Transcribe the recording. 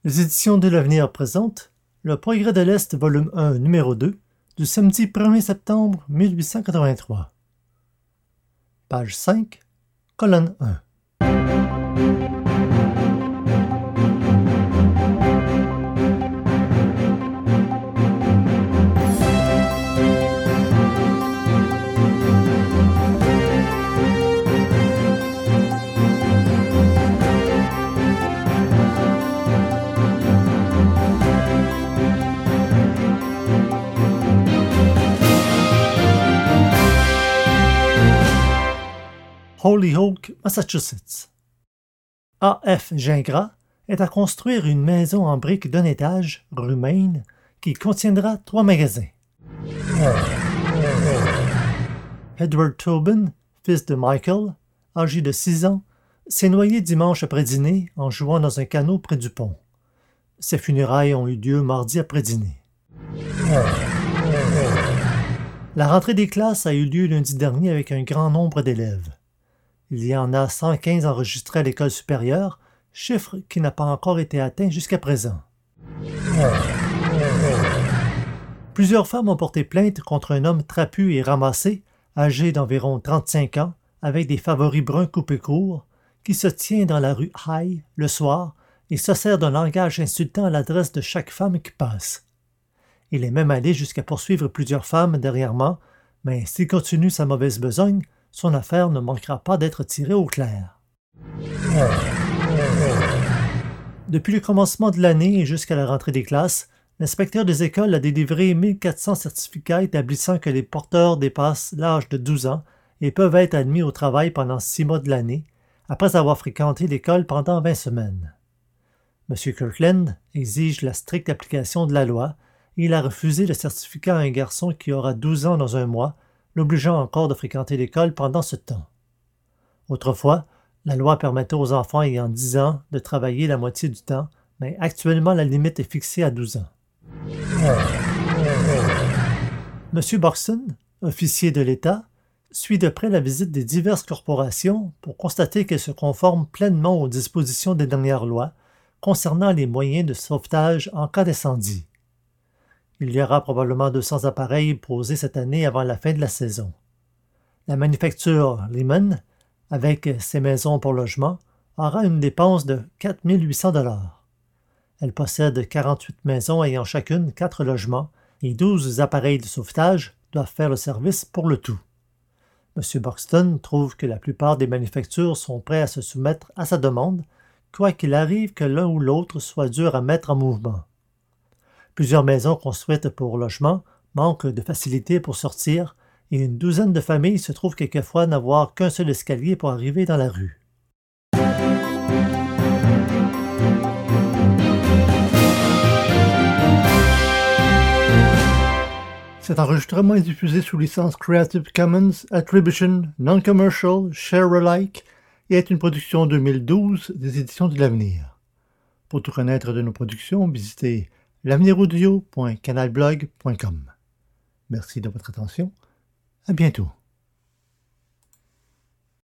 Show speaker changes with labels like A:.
A: Les éditions de l'Avenir présentent Le Progrès de l'Est, volume 1, numéro 2, du samedi 1er septembre 1883. Page 5, colonne 1. Holyoke, Massachusetts. A.F. Gingras est à construire une maison en briques d'un étage, rue Maine, qui contiendra 3 magasins. Edward Tobin, fils de Michael, âgé de 6 ans, s'est noyé dimanche après-dîner en jouant dans un canot près du pont. Ses funérailles ont eu lieu mardi après-dîner. La rentrée des classes a eu lieu lundi dernier avec un grand nombre d'élèves. Il y en a 115 enregistrés à l'école supérieure, chiffre qui n'a pas encore été atteint jusqu'à présent. Plusieurs femmes ont porté plainte contre un homme trapu et ramassé, âgé d'environ 35 ans, avec des favoris bruns coupés courts, qui se tient dans la rue High le soir et se sert d'un langage insultant à l'adresse de chaque femme qui passe. Il est même allé jusqu'à poursuivre plusieurs femmes dernièrement, mais s'il continue sa mauvaise besogne, son affaire ne manquera pas d'être tirée au clair. Depuis le commencement de l'année et jusqu'à la rentrée des classes, l'inspecteur des écoles a délivré 1400 certificats établissant que les porteurs dépassent l'âge de 12 ans et peuvent être admis au travail pendant 6 mois de l'année, après avoir fréquenté l'école pendant 20 semaines. M. Kirkland exige la stricte application de la loi et il a refusé le certificat à un garçon qui aura 12 ans dans un mois, l'obligeant encore de fréquenter l'école pendant ce temps. Autrefois, la loi permettait aux enfants ayant 10 ans de travailler la moitié du temps, mais actuellement la limite est fixée à 12 ans. M. Buxton, officier de l'État, suit de près la visite des diverses corporations pour constater qu'elles se conforment pleinement aux dispositions des dernières lois concernant les moyens de sauvetage en cas d'incendie. Il y aura probablement 200 appareils posés cette année avant la fin de la saison. La manufacture Lehman, avec ses maisons pour logement, aura une dépense de 4 800 $. Elle possède 48 maisons ayant chacune 4 logements et 12 appareils de sauvetage doivent faire le service pour le tout. M. Buxton trouve que la plupart des manufactures sont prêts à se soumettre à sa demande, quoi qu'il arrive que l'un ou l'autre soit dur à mettre en mouvement. Plusieurs maisons construites pour logement manquent de facilité pour sortir et une douzaine de familles se trouvent quelquefois n'avoir qu'un seul escalier pour arriver dans la rue. Cet enregistrement est diffusé sous licence Creative Commons Attribution Non-Commercial Share-alike et est une production 2012 des Éditions de l'Avenir. Pour tout connaître de nos productions, visitez l'aveniraudio.canalblog.com. Merci de votre attention. À bientôt.